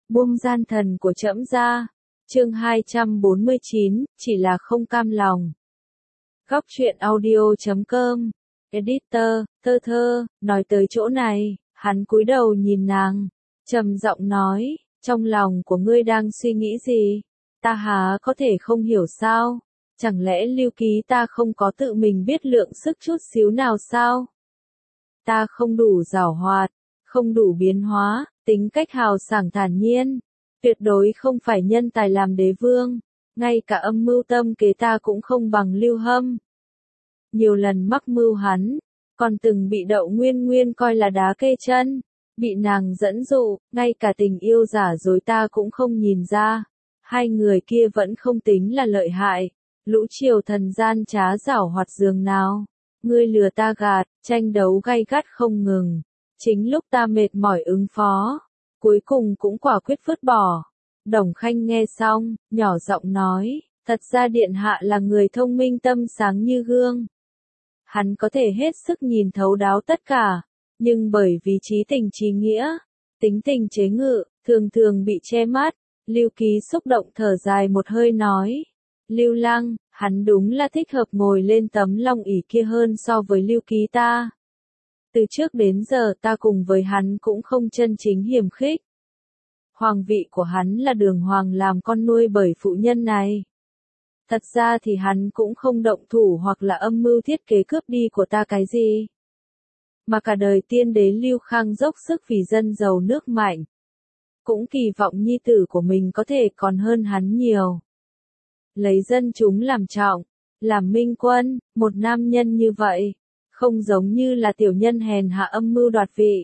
buông gian thần của trẫm ra. Chương 249, chỉ là không cam lòng. Góc truyện audio.com. Editor, Thơ Thơ, nói tới chỗ này, hắn cúi đầu nhìn nàng, trầm giọng nói, trong lòng của ngươi đang suy nghĩ gì? Ta há có thể không hiểu sao? Chẳng lẽ Lưu Ký ta không có tự mình biết lượng sức chút xíu nào sao? Ta không đủ giảo hoạt, không đủ biến hóa, tính cách hào sảng thản nhiên, tuyệt đối không phải nhân tài làm đế vương, ngay cả âm mưu tâm kế ta cũng không bằng Lưu Hâm. Nhiều lần mắc mưu hắn, còn từng bị Đậu Nguyên Nguyên coi là đá kê chân, bị nàng dẫn dụ, ngay cả tình yêu giả dối ta cũng không nhìn ra. Hai người kia vẫn không tính là lợi hại, lũ triều thần gian trá giảo hoạt giường nào. Ngươi lừa ta gạt, tranh đấu gay gắt không ngừng. Chính lúc ta mệt mỏi ứng phó, cuối cùng cũng quả quyết vứt bỏ. Đồng Khanh nghe xong, nhỏ giọng nói, thật ra điện hạ là người thông minh tâm sáng như gương. Hắn có thể hết sức nhìn thấu đáo tất cả, nhưng bởi vì trí tình trí nghĩa, tính tình chế ngự, thường thường bị che mắt. Lưu Ký xúc động thở dài một hơi nói, Lưu Lăng, hắn đúng là thích hợp ngồi lên tấm long ỷ kia hơn so với Lưu Ký ta. Từ trước đến giờ ta cùng với hắn cũng không chân chính hiềm khích. Hoàng vị của hắn là Đường Hoàng làm con nuôi bởi phụ nhân này. Thật ra thì hắn cũng không động thủ hoặc là âm mưu thiết kế cướp đi của ta cái gì. Mà cả đời tiên đế Lưu Khang dốc sức vì dân giàu nước mạnh. Cũng kỳ vọng nhi tử của mình có thể còn hơn hắn nhiều. Lấy dân chúng làm trọng, làm minh quân, một nam nhân như vậy, không giống như là tiểu nhân hèn hạ âm mưu đoạt vị.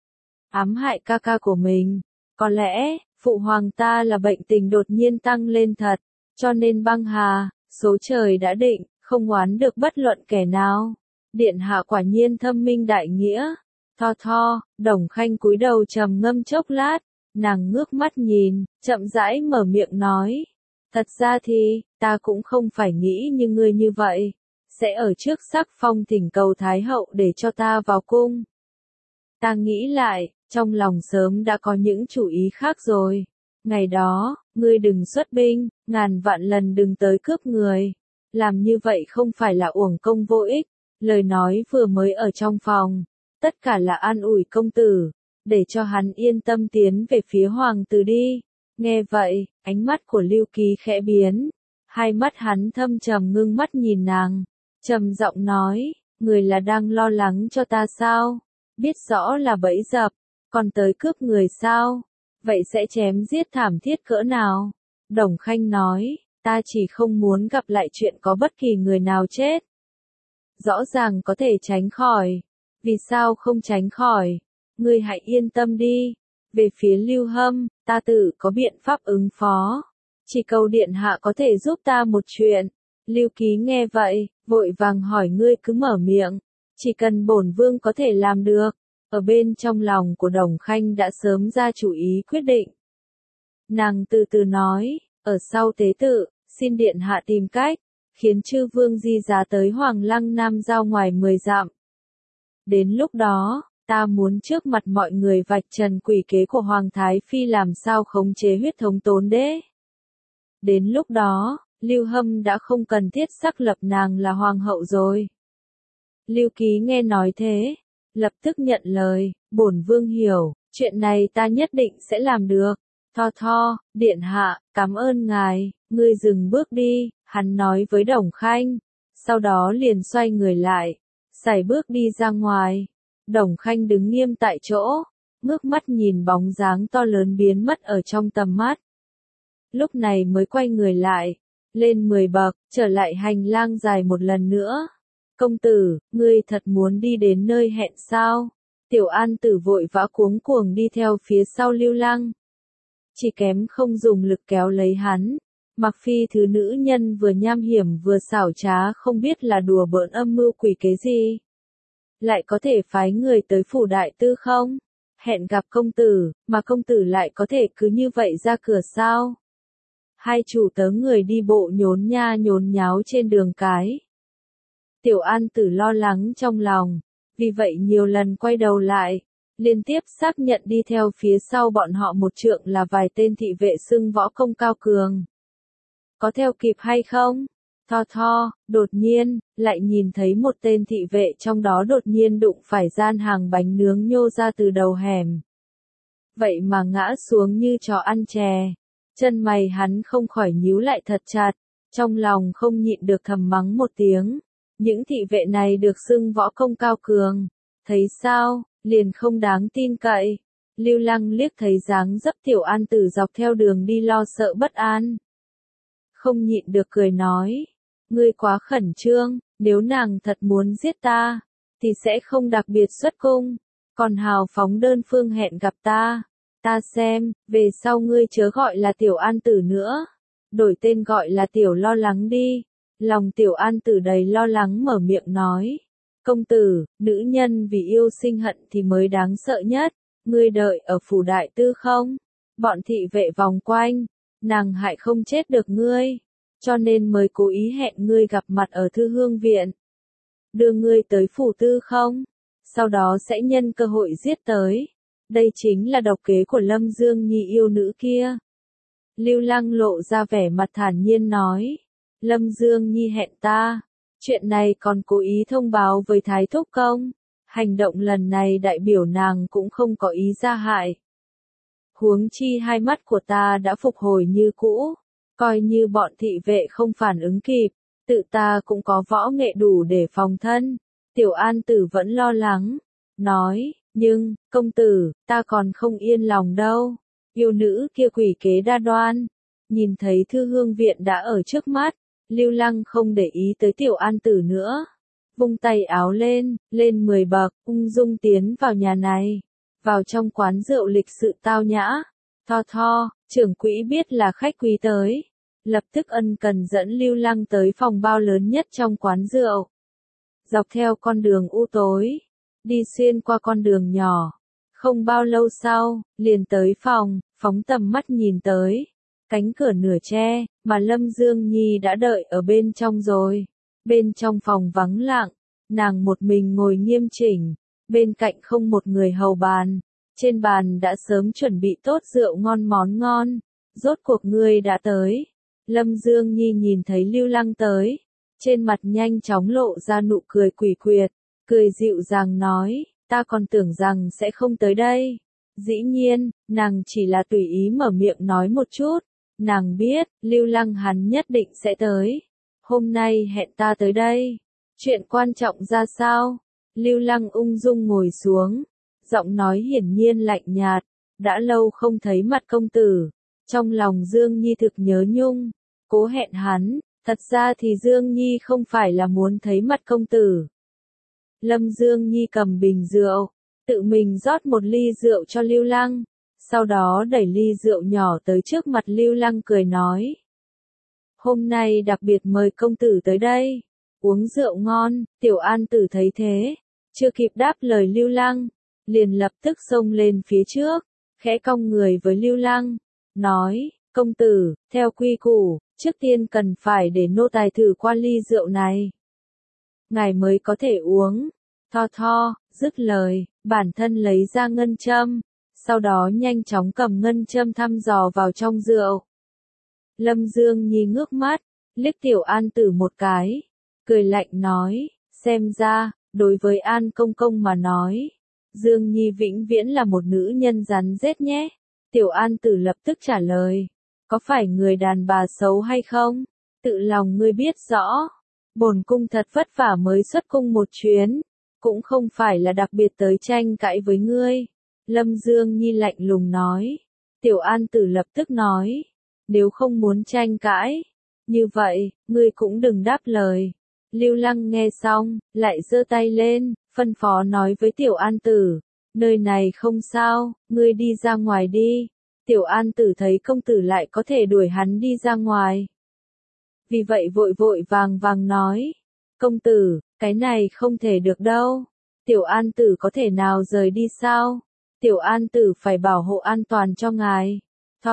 Ám hại ca ca của mình, có lẽ, phụ hoàng ta là bệnh tình đột nhiên tăng lên thật, cho nên băng hà, số trời đã định, không oán được bất luận kẻ nào. Điện hạ quả nhiên thâm minh đại nghĩa. Tho, Đồng Khanh cúi đầu trầm ngâm chốc lát, nàng ngước mắt nhìn, chậm rãi mở miệng nói. Thật ra thì, ta cũng không phải nghĩ như ngươi như vậy, sẽ ở trước sắc phong thỉnh cầu Thái hậu để cho ta vào cung. Ta nghĩ lại, trong lòng sớm đã có những chủ ý khác rồi. Ngày đó, ngươi đừng xuất binh, ngàn vạn lần đừng tới cướp người. Làm như vậy không phải là uổng công vô ích. Lời nói vừa mới ở trong phòng, tất cả là an ủi công tử, để cho hắn yên tâm tiến về phía hoàng tử đi. Nghe vậy, ánh mắt của Lưu Ký khẽ biến, hai mắt hắn thâm trầm ngưng mắt nhìn nàng, trầm giọng nói, người là đang lo lắng cho ta sao? Biết rõ là bẫy dập, còn tới cướp người sao? Vậy sẽ chém giết thảm thiết cỡ nào? Đồng Khanh nói, ta chỉ không muốn gặp lại chuyện có bất kỳ người nào chết. Rõ ràng có thể tránh khỏi, vì sao không tránh khỏi? Ngươi hãy yên tâm đi. Về phía Lưu Hâm, ta tự có biện pháp ứng phó. Chỉ cầu điện hạ có thể giúp ta một chuyện. Lưu Ký nghe vậy, vội vàng hỏi ngươi cứ mở miệng. Chỉ cần bổn vương có thể làm được. Ở bên trong lòng của Đồng Khanh đã sớm ra chủ ý quyết định. Nàng từ từ nói, ở sau tế tự, xin điện hạ tìm cách, khiến chư vương di giá tới Hoàng Lăng Nam giao ngoài 10 dặm. Đến lúc đó, ta muốn trước mặt mọi người vạch trần quỷ kế của Hoàng Thái Phi làm sao khống chế huyết thống Tốn Đế. Đến lúc đó, Lưu Hâm đã không cần thiết xác lập nàng là hoàng hậu rồi. Lưu Ký nghe nói thế, lập tức nhận lời, bổn vương hiểu, chuyện này ta nhất định sẽ làm được. Tho, điện hạ, cảm ơn ngài, ngươi dừng bước đi, hắn nói với Đồng Khanh, sau đó liền xoay người lại, sải bước đi ra ngoài. Đồng Khanh đứng nghiêm tại chỗ, ngước mắt nhìn bóng dáng to lớn biến mất ở trong tầm mắt. Lúc này mới quay người lại, lên 10 bậc, trở lại hành lang dài một lần nữa. Công tử, ngươi thật muốn đi đến nơi hẹn sao? Tiểu An Tử vội vã cuống cuồng đi theo phía sau Lưu Lăng. Chỉ kém không dùng lực kéo lấy hắn. Mặc Phi thứ nữ nhân vừa nham hiểm vừa xảo trá không biết là đùa bỡn âm mưu quỷ kế gì. Lại có thể phái người tới phủ đại tư không? Hẹn gặp công tử, mà công tử lại có thể cứ như vậy ra cửa sao? Hai chủ tớ người đi bộ nhốn nha nhốn nháo trên đường cái. Tiểu An Tử lo lắng trong lòng, vì vậy nhiều lần quay đầu lại, liên tiếp xác nhận đi theo phía sau bọn họ một trượng là vài tên thị vệ xưng võ công cao cường. Có theo kịp hay không? Đột nhiên, lại nhìn thấy một tên thị vệ trong đó đột nhiên đụng phải gian hàng bánh nướng nhô ra từ đầu hẻm. Vậy mà ngã xuống như chó ăn chè. Chân mày hắn không khỏi nhíu lại thật chặt, trong lòng không nhịn được thầm mắng một tiếng. Những thị vệ này được xưng võ công cao cường, thấy sao, liền không đáng tin cậy. Lưu Lăng liếc thấy dáng dấp Tiểu An Tử dọc theo đường đi lo sợ bất an. Không nhịn được cười nói, ngươi quá khẩn trương, nếu nàng thật muốn giết ta, thì sẽ không đặc biệt xuất cung, còn hào phóng đơn phương hẹn gặp ta. Ta xem, về sau ngươi chớ gọi là Tiểu An Tử nữa, đổi tên gọi là Tiểu Lo Lắng đi. Lòng Tiểu An Tử đầy lo lắng mở miệng nói, công tử, nữ nhân vì yêu sinh hận thì mới đáng sợ nhất, ngươi đợi ở phủ đại tư không? Bọn thị vệ vòng quanh, nàng hại không chết được ngươi, cho nên mới cố ý hẹn ngươi gặp mặt ở Thư Hương Viện. Đưa ngươi tới phủ tư không? Sau đó sẽ nhân cơ hội giết tới. Đây chính là độc kế của Lâm Dương Nhi yêu nữ kia. Lưu Lăng lộ ra vẻ mặt thản nhiên nói, Lâm Dương Nhi hẹn ta, chuyện này còn cố ý thông báo với Thái Thúc công. Hành động lần này đại biểu nàng cũng không có ý ra hại. Huống chi hai mắt của ta đã phục hồi như cũ, coi như bọn thị vệ không phản ứng kịp, tự ta cũng có võ nghệ đủ để phòng thân. Tiểu An Tử vẫn lo lắng, nói, nhưng, công tử, ta còn không yên lòng đâu. Yêu nữ kia quỷ kế đa đoan, nhìn thấy Thư Hương Viện đã ở trước mắt, Lưu Lăng không để ý tới Tiểu An Tử nữa. Vung tay áo lên, lên 10 bậc, ung dung tiến vào nhà này. Vào trong quán rượu lịch sự tao nhã. Trưởng quỹ biết là khách quý tới. Lập tức ân cần dẫn Lưu Lăng tới phòng bao lớn nhất trong quán rượu. Dọc theo con đường u tối, đi xuyên qua con đường nhỏ. Không bao lâu sau, liền tới phòng, phóng tầm mắt nhìn tới. Cánh cửa nửa che, mà Lâm Dương Nhi đã đợi ở bên trong rồi. Bên trong phòng vắng lặng, nàng một mình ngồi nghiêm chỉnh, bên cạnh không một người hầu bàn. Trên bàn đã sớm chuẩn bị tốt rượu ngon món ngon. Rốt cuộc ngươi đã tới. Lâm Dương Nhi nhìn thấy Lưu Lăng tới, trên mặt nhanh chóng lộ ra nụ cười quỷ quyệt, cười dịu dàng nói, ta còn tưởng rằng sẽ không tới đây. Dĩ nhiên, nàng chỉ là tùy ý mở miệng nói một chút, nàng biết, Lưu Lăng hắn nhất định sẽ tới. Hôm nay hẹn ta tới đây. Chuyện quan trọng ra sao? Lưu Lăng ung dung ngồi xuống, giọng nói hiển nhiên lạnh nhạt, đã lâu không thấy mặt công tử. Trong lòng Dương Nhi thực nhớ nhung, cố hẹn hắn, thật ra thì Dương Nhi không phải là muốn thấy mặt công tử. Lâm Dương Nhi cầm bình rượu, tự mình rót một ly rượu cho Lưu Lăng, sau đó đẩy ly rượu nhỏ tới trước mặt Lưu Lăng cười nói. Hôm nay đặc biệt mời công tử tới đây, uống rượu ngon. Tiểu An Tử thấy thế, chưa kịp đáp lời Lưu Lăng, liền lập tức xông lên phía trước, khẽ cong người với Lưu Lăng, nói, công tử, theo quy củ, trước tiên cần phải để nô tài thử qua ly rượu này. Ngài mới có thể uống. Dứt lời, bản thân lấy ra ngân châm, sau đó nhanh chóng cầm ngân châm thăm dò vào trong rượu. Lâm Dương Nhi ngước mắt, liếc Tiểu An Tử một cái, cười lạnh nói, xem ra, đối với An công công mà nói, Dương Nhi vĩnh viễn là một nữ nhân rắn rết nhé. Tiểu An Tử lập tức trả lời, có phải người đàn bà xấu hay không? Tự lòng ngươi biết rõ, bổn cung thật vất vả mới xuất cung một chuyến, cũng không phải là đặc biệt tới tranh cãi với ngươi. Lâm Dương Nhi lạnh lùng nói. Tiểu An Tử lập tức nói, nếu không muốn tranh cãi, như vậy, ngươi cũng đừng đáp lời. Lưu Lăng nghe xong, lại giơ tay lên, phân phó nói với Tiểu An Tử, nơi này không sao, ngươi đi ra ngoài đi. Tiểu An Tử thấy công tử lại có thể đuổi hắn đi ra ngoài. Vì vậy vội vội vàng vàng nói, công tử, cái này không thể được đâu. Tiểu An Tử có thể nào rời đi sao? Tiểu An Tử phải bảo hộ an toàn cho ngài.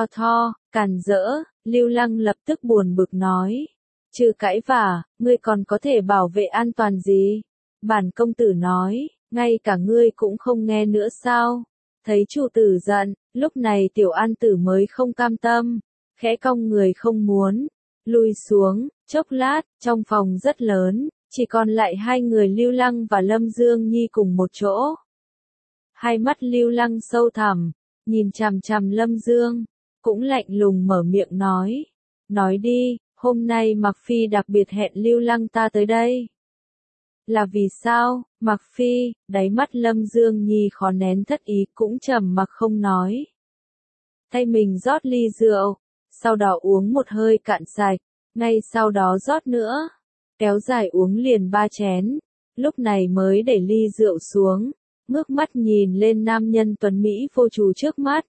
Càn rỡ, Lưu Lăng lập tức buồn bực nói. Trừ cãi vả, ngươi còn có thể bảo vệ an toàn gì? Bản công tử nói, ngay cả ngươi cũng không nghe nữa sao? Thấy chủ tử giận, lúc này Tiểu An Tử mới không cam tâm, khẽ cong người không muốn, lui xuống, chốc lát, trong phòng rất lớn, chỉ còn lại hai người Lưu Lăng và Lâm Dương Nhi cùng một chỗ. Hai mắt Lưu Lăng sâu thẳm, nhìn chằm chằm Lâm Dương, cũng lạnh lùng mở miệng nói đi, hôm nay Mặc Phi đặc biệt hẹn Lưu Lăng ta tới đây. Là vì sao? Mặc Phi, đáy mắt Lâm Dương Nhi khó nén thất ý cũng trầm mặc không nói. Thay mình rót ly rượu, sau đó uống một hơi cạn sạch, ngay sau đó rót nữa, kéo dài uống liền 3 chén, lúc này mới để ly rượu xuống, ngước mắt nhìn lên nam nhân tuấn Mỹ vô chủ trước mắt.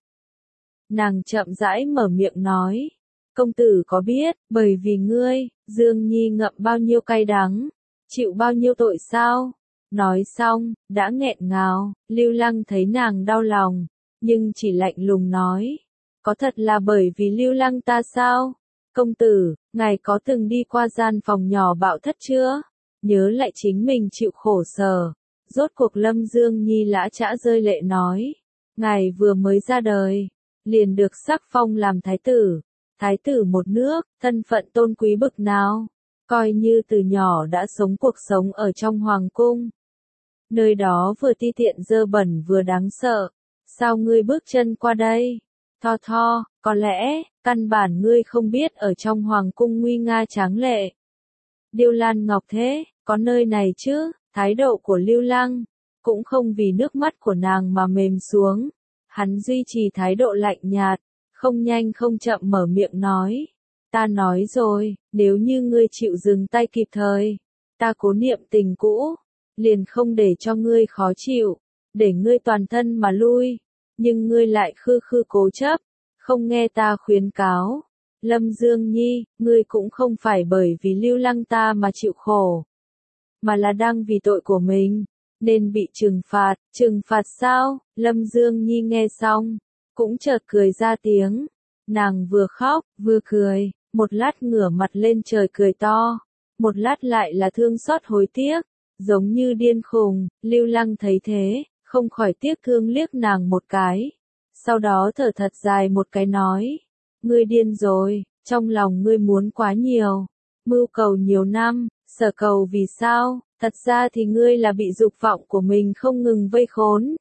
Nàng chậm rãi mở miệng nói, công tử có biết, bởi vì ngươi, Dương Nhi ngậm bao nhiêu cay đắng, chịu bao nhiêu tội sao? Nói xong, đã nghẹn ngào, Lưu Lăng thấy nàng đau lòng, nhưng chỉ lạnh lùng nói, có thật là bởi vì Lưu Lăng ta sao? Công tử, ngài có từng đi qua gian phòng nhỏ bạo thất chưa? Nhớ lại chính mình chịu khổ sở. Rốt cuộc Lâm Dương Nhi lã chã rơi lệ nói, ngài vừa mới ra đời, liền được sắc phong làm thái tử một nước, thân phận tôn quý bực nào, coi như từ nhỏ đã sống cuộc sống ở trong hoàng cung. Nơi đó vừa ti tiện dơ bẩn vừa đáng sợ, sao ngươi bước chân qua đây? Tho, có lẽ, căn bản ngươi không biết ở trong hoàng cung nguy nga tráng lệ. Điêu Lan Ngọc thế, có nơi này chứ? Thái độ của Lưu Lăng, cũng không vì nước mắt của nàng mà mềm xuống. Hắn duy trì thái độ lạnh nhạt, không nhanh không chậm mở miệng nói. Ta nói rồi, nếu như ngươi chịu dừng tay kịp thời, ta cố niệm tình cũ, liền không để cho ngươi khó chịu, để ngươi toàn thân mà lui. Nhưng ngươi lại khư khư cố chấp, không nghe ta khuyến cáo. Lâm Dương Nhi, ngươi cũng không phải bởi vì Lưu Lăng ta mà chịu khổ, mà là đang vì tội của mình, nên bị trừng phạt sao? Lâm Dương Nhi nghe xong, cũng chợt cười ra tiếng, nàng vừa khóc, vừa cười, một lát ngửa mặt lên trời cười to, một lát lại là thương xót hối tiếc, giống như điên khùng. Lưu Lăng thấy thế, không khỏi tiếc thương liếc nàng một cái, sau đó thở thật dài một cái nói, ngươi điên rồi, trong lòng ngươi muốn quá nhiều, mưu cầu nhiều năm, sở cầu vì sao, thật ra thì ngươi là bị dục vọng của mình không ngừng vây khốn.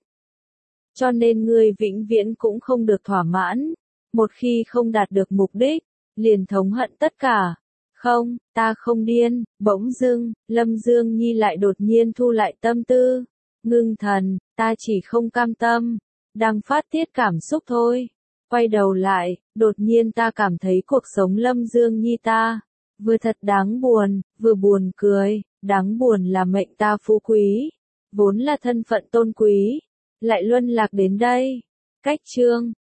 Cho nên ngươi vĩnh viễn cũng không được thỏa mãn, một khi không đạt được mục đích, liền thống hận tất cả. Không, ta không điên. Bỗng dưng, Lâm Dương Nhi lại đột nhiên thu lại tâm tư, ngưng thần, ta chỉ không cam tâm, đang phát tiết cảm xúc thôi. Quay đầu lại, đột nhiên ta cảm thấy cuộc sống Lâm Dương Nhi ta vừa thật đáng buồn, vừa buồn cười. Đáng buồn là mệnh ta phú quý, vốn là thân phận tôn quý, lại luân lạc đến đây. Cách chương